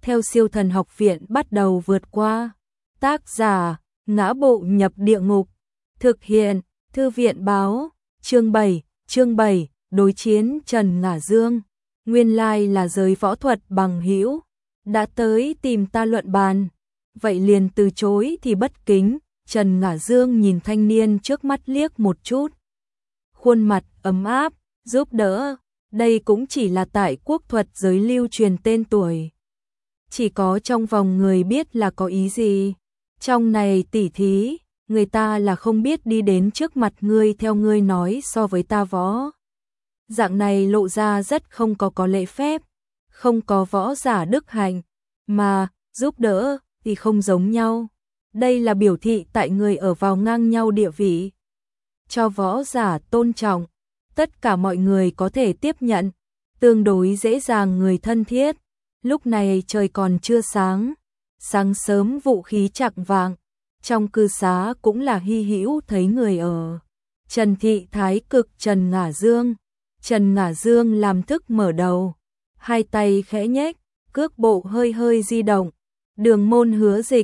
theo Siêu Thần Học Viện bắt đầu vượt qua. Tác giả: Ngã Bộ Nhập Địa Ngục. Thực hiện: Thư viện báo. Chương 7, đối chiến Trần Ngả Dương. Nguyên lai là giới võ thuật bằng hữu, đã tới tìm ta luận bàn. Vậy liền từ chối thì bất kính. Trần Ngả Dương nhìn thanh niên trước mắt liếc một chút. Khuôn mặt ấm áp, giúp đỡ. Đây cũng chỉ là tại quốc thuật giới lưu truyền tên tuổi. Chỉ có trong vòng người biết là có ý gì. Trong này tỉ thí, người ta là không biết đi đến trước mặt ngươi theo ngươi nói so với ta võ. Dạng này lộ ra rất không có lễ phép, không có võ giả đức hạnh, mà giúp đỡ thì không giống nhau. Đây là biểu thị tại người ở vào ngang nhau địa vị, cho võ giả tôn trọng, tất cả mọi người có thể tiếp nhận, tương đối dễ dàng người thân thiết. Lúc này trời còn chưa sáng, sáng sớm vũ khí chạng vạng, trong cư xá cũng là hy hữu thấy người ở. Trần Thị Thái Cực Trần Ngả Dương. Trần Ngả Dương làm thức mở đầu, hai tay khẽ nhếch, cước bộ hơi hơi di động. Đường môn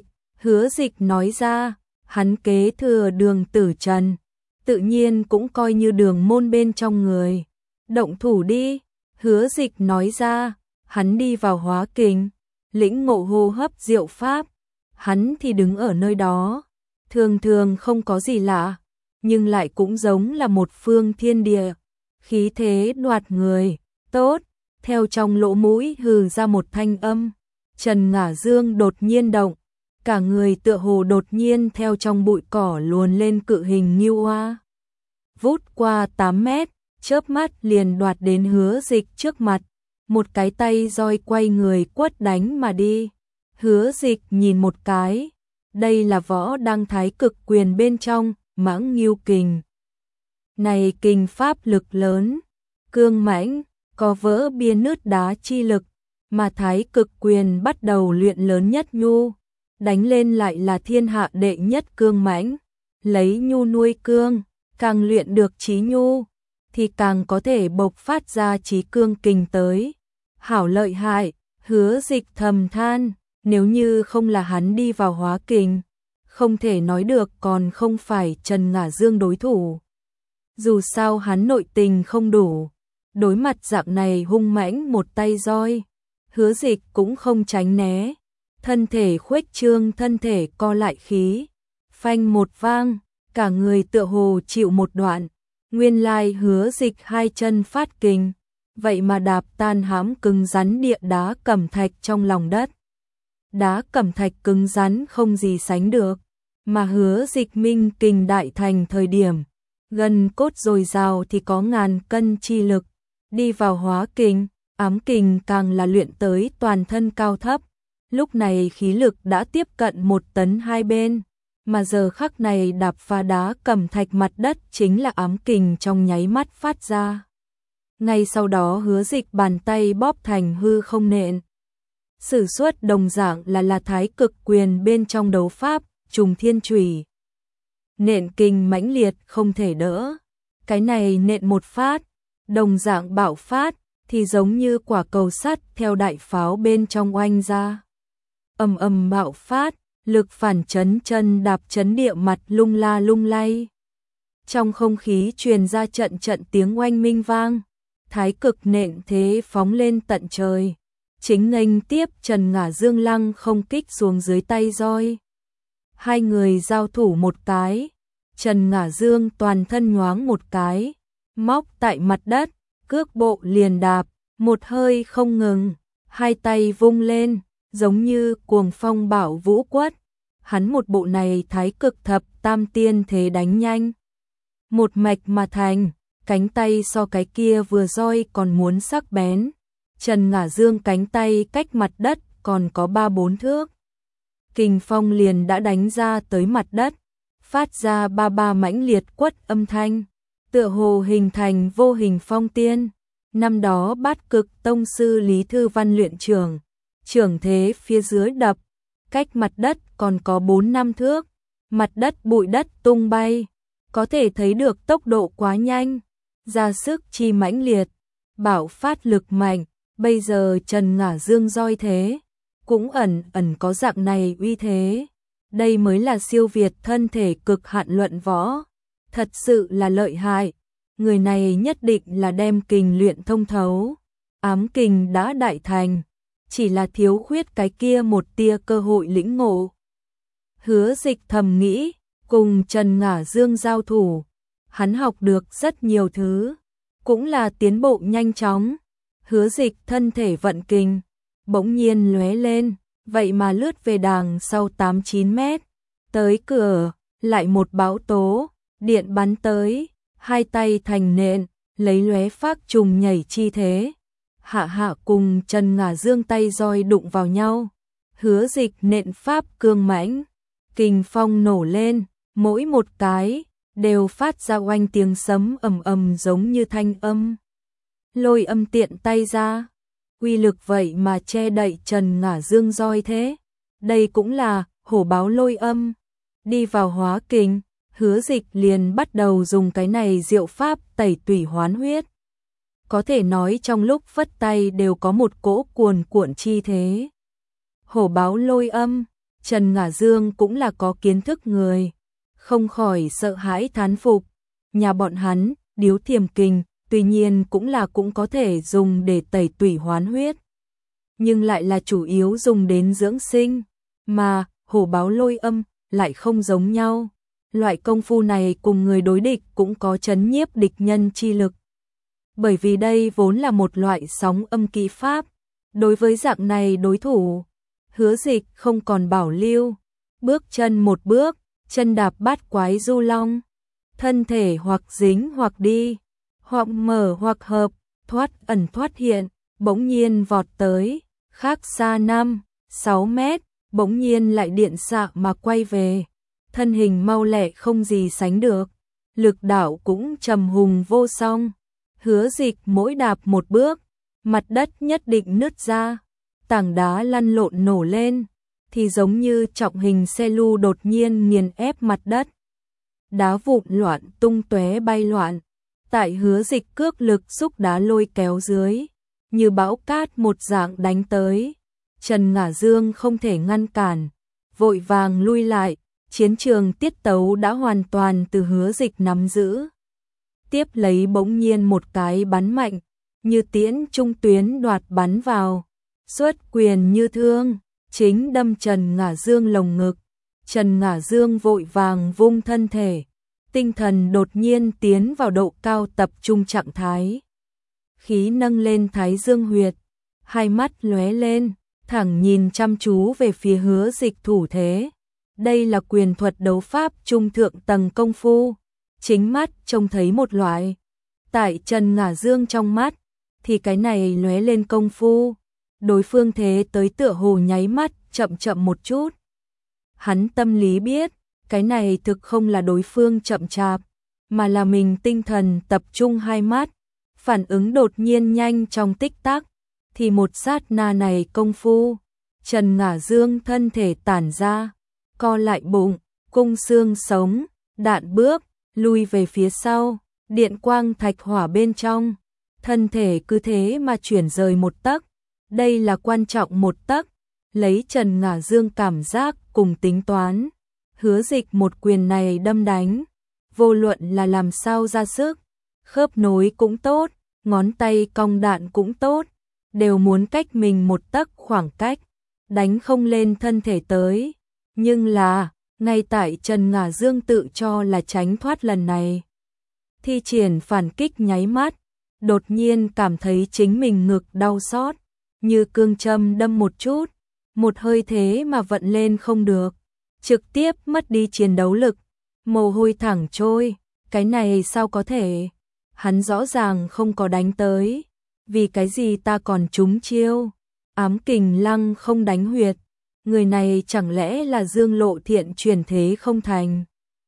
Hứa Dịch nói ra, hắn kế thừa Đường Tử Trần, tự nhiên cũng coi như đường môn bên trong người. Động thủ đi, Hứa Dịch nói ra, hắn đi vào hóa kình, lĩnh ngộ hô hấp diệu pháp. Hắn thì đứng ở nơi đó, thường thường không có gì lạ, nhưng lại cũng giống là một phương thiên địa, khí thế đoạt người. Tốt, theo trong lỗ mũi hừ ra một thanh âm. Trần Ngả Dương đột nhiên động, cả người tựa hồ đột nhiên theo trong bụi cỏ luồn lên cự hình ngưu oa. Vút qua 8 mét, chớp mắt liền đoạt đến Hứa Dịch trước mặt, một cái tay roi quay người quất đánh mà đi. Hứa Dịch nhìn một cái, đây là võ đăng thái cực quyền bên trong, mãng ngưu kình. Này kình pháp lực lớn, cương mãnh, có vỡ bia nứt đá chi lực, mà thái cực quyền bắt đầu luyện lớn nhất nhu, đánh lên lại là thiên hạ đệ nhất cương mãnh, lấy nhu nuôi cương, càng luyện được trí nhu, thì càng có thể bộc phát ra trí cương kình tới. Hảo lợi hại, Hứa Dịch thầm than, nếu như không là hắn đi vào hóa kình, không thể nói được còn không phải Trần Ngả Dương đối thủ. Dù sao hắn nội tình không đủ, đối mặt dạng này hung mãnh một tay roi, Hứa Dịch cũng không tránh né, thân thể khuếch trương, thân thể co lại khí, phanh một vang, cả người tựa hồ chịu một đoạn. Nguyên lai Hứa Dịch hai chân phát kình, vậy mà đạp tan hãm cứng rắn địa đá cẩm thạch trong lòng đất. Đá cẩm thạch cứng rắn không gì sánh được, mà Hứa Dịch minh kình đại thành thời điểm, gần cốt dồi dào thì có ngàn cân chi lực, đi vào hóa kình, ám kình càng là luyện tới toàn thân cao thấp. Lúc này khí lực đã tiếp cận 1 tấn hai bên, mà giờ khắc này đạp phá đá cẩm thạch mặt đất chính là ám kình trong nháy mắt phát ra. Ngay sau đó Hứa Dịch bàn tay bóp thành hư không nện. Sử xuất đồng dạng là thái cực quyền bên trong đấu pháp, trùng thiên chủy. Nện kình mãnh liệt không thể đỡ. Cái này nện một phát, đồng dạng bạo phát, thì giống như quả cầu sắt theo đại pháo bên trong oanh ra. Ầm ầm bạo phát, lực phản chấn chân đạp chấn địa mặt lung la lung lay. Trong không khí truyền ra trận trận tiếng oanh minh vang, thái cực nện thế phóng lên tận trời, chính nghênh tiếp Trần Ngả Dương lăng không kích xuống dưới tay roi. Hai người giao thủ một cái, Trần Ngả Dương toàn thân nhoáng một cái, móc tại mặt đất, cước bộ liền đạp, một hơi không ngừng, hai tay vung lên, giống như cuồng phong bạo vũ quất. Hắn một bộ này thái cực thập tam tiên thế đánh nhanh, một mạch mà thành, cánh tay so cái kia vừa roi còn muốn sắc bén. Trần Ngả Dương cánh tay cách mặt đất còn có 3-4 thước. Kình phong liền đã đánh ra tới mặt đất, phát ra ba mãnh liệt quất âm thanh, tựa hồ hình thành vô hình phong tiên. Năm đó Bát Cực tông sư Lý Thư Văn luyện trưởng thế phía dưới đập, cách mặt đất còn có 4-5 thước, mặt đất bụi đất tung bay, có thể thấy được tốc độ quá nhanh, ra sức chi mãnh liệt, bạo phát lực mạnh. Bây giờ Trần Ngả Dương roi thế cũng ẩn ẩn có dạng này uy thế. Đây mới là siêu việt thân thể cực hạn luận võ. Thật sự là lợi hại. Người này nhất định là đem kình luyện thông thấu. Ám kình đã đại thành, chỉ là thiếu khuyết cái kia một tia cơ hội lĩnh ngộ. Hứa Dịch thầm nghĩ, cùng Trần Ngả Dương giao thủ, hắn học được rất nhiều thứ, cũng là tiến bộ nhanh chóng. Hứa Dịch thân thể vận kình, bỗng nhiên lóe lên, vậy mà lướt về đàng sau 8-9 mét, tới cửa, lại một bão tố, điện bắn tới, hai tay thành nện, lấy lóe phác trùng nhảy chi thế. Hạ Hạ cùng Trần Ngả Dương tay roi đụng vào nhau, Hứa Dịch nện pháp cương mãnh, kình phong nổ lên, mỗi một cái đều phát ra oanh tiếng sấm ầm ầm giống như thanh âm. Lôi âm tiện tay ra, uy lực vậy mà che đậy Trần Ngả Dương roi thế. Đây cũng là hổ báo lôi âm. Đi vào hóa kình, Hứa Dịch liền bắt đầu dùng cái này diệu pháp tẩy tủy hoán huyết. Có thể nói trong lúc phất tay đều có một cỗ cuồn cuộn chi thế. Hổ báo lôi âm, Trần Ngả Dương cũng là có kiến thức người, không khỏi sợ hãi thán phục. Nhà bọn hắn, điếu thiềm kình, tuy nhiên cũng có thể dùng để tẩy tủy hoán huyết, nhưng lại là chủ yếu dùng đến dưỡng sinh, mà hổ báo lôi âm lại không giống nhau. Loại công phu này cùng người đối địch cũng có trấn nhiếp địch nhân chi lực. Bởi vì đây vốn là một loại sóng âm kỹ pháp, đối với dạng này đối thủ, Hứa Dịch không còn bảo lưu, bước chân một bước, chân đạp bát quái du long, thân thể hoặc dính hoặc đi, hoặc mở hoặc hợp, thoát ẩn thoát hiện, bỗng nhiên vọt tới, khác xa 5-6 mét, bỗng nhiên lại điện xạ mà quay về, thân hình mau lẹ không gì sánh được, lực đạo cũng trầm hùng vô song. Hứa Dịch mỗi đạp một bước, mặt đất nhất định nứt ra, tảng đá lăn lộn nổ lên, thì giống như trọng hình xe lu đột nhiên nghiền ép mặt đất. Đá vụn loạn tung tóe bay loạn, tại Hứa Dịch cước lực xúc đá lôi kéo dưới, như bão cát một dạng đánh tới. Trần Ngả Dương không thể ngăn cản, vội vàng lui lại, chiến trường tiết tấu đã hoàn toàn từ Hứa Dịch nắm giữ. Tiếp lấy bỗng nhiên một cái bắn mạnh, như tiễn trung tuyến đoạt bắn vào, xuất quyền như thương, chính đâm Trần Ngả Dương lồng ngực. Trần Ngả Dương vội vàng vung thân thể, tinh thần đột nhiên tiến vào độ cao tập trung trạng thái. Khí nâng lên thái dương huyệt, hai mắt lóe lên, thẳng nhìn chăm chú về phía Hứa Dịch thủ thế. Đây là quyền thuật đấu pháp trung thượng tầng công phu, chính mắt trông thấy một loại. Tại Trần Ngả Dương trong mắt, thì cái này lóe lên công phu, đối phương thế tới tựa hồ nháy mắt, chậm chậm một chút. Hắn tâm lý biết, cái này thực không là đối phương chậm chạp, mà là mình tinh thần tập trung hai mắt, phản ứng đột nhiên nhanh trong tích tắc, thì một sát na này công phu, Trần Ngả Dương thân thể tản ra, co lại bụng, cung xương sống, đạn bước, lui về phía sau, điện quang thạch hỏa bên trong, thân thể cứ thế mà chuyển rời một tấc. Đây là quan trọng một tấc, lấy Trần Ngả Dương cảm giác cùng tính toán, Hứa Dịch một quyền này đâm đánh, vô luận là làm sao ra sức, khớp nối cũng tốt, ngón tay cong đạn cũng tốt, đều muốn cách mình một tấc khoảng cách, đánh không lên thân thể tới. Nhưng là, ngay tại Trần Ngả Dương tự cho là tránh thoát lần này, thi triển phản kích nháy mắt, đột nhiên cảm thấy chính mình ngực đau xót, như cương châm đâm một chút, một hơi thế mà vận lên không được, trực tiếp mất đi chiến đấu lực, mồ hôi thẳng trôi, cái này sao có thể? Hắn rõ ràng không có đánh tới, vì cái gì ta còn trúng chiêu? Ám kình lăng không đánh huyệt, người này chẳng lẽ là Dương Lộ Thiện truyền thế không thành?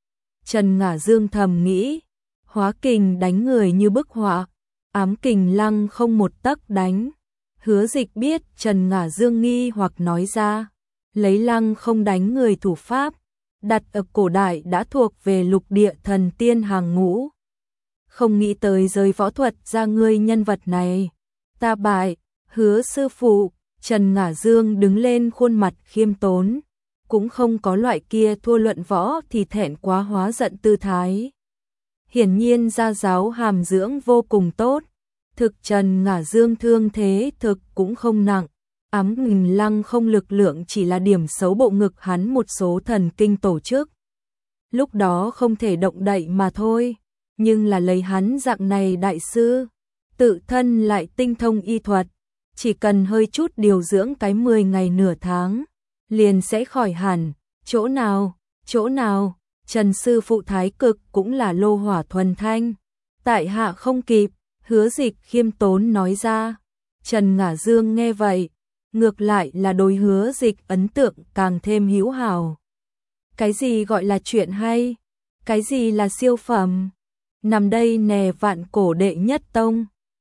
Trần Ngả Dương thầm nghĩ, hóa kình đánh người như bức họa, ám kình lăng không một tấc đánh. Hứa Dịch biết Trần Ngả Dương nghi hoặc nói ra, lấy lăng không đánh người thủ pháp, đặt ở cổ đại đã thuộc về lục địa thần tiên hàng ngũ. Không nghĩ tới giới võ thuật ra ngươi nhân vật này, ta bại, Hứa sư phụ, Trần Ngả Dương đứng lên, khuôn mặt khiêm tốn, cũng không có loại kia thua luận võ thì thẹn quá hóa giận tư thái. Hiển nhiên gia giáo hàm dưỡng vô cùng tốt. Thực Trần Ngả Dương thương thế thực cũng không nặng, ám nghìn lăng không lực lượng chỉ là điểm xấu bộ ngực hắn một số thần kinh tổ chức. Lúc đó không thể động đậy mà thôi, nhưng là lấy hắn dạng này đại sư, tự thân lại tinh thông y thuật, chỉ cần hơi chút điều dưỡng cái 10 ngày nửa tháng, liền sẽ khỏi hẳn. Chỗ nào, chỗ nào, Trần sư phụ thái cực cũng là lô hỏa thuần thanh. Tại hạ không kịp, Hứa Dịch khiêm tốn nói ra. Trần Ngả Dương nghe vậy, ngược lại là đối Hứa Dịch ấn tượng càng thêm hữu hảo. Cái gì gọi là chuyện hay? Cái gì là siêu phẩm? Nằm đây nè vạn cổ đệ nhất tông.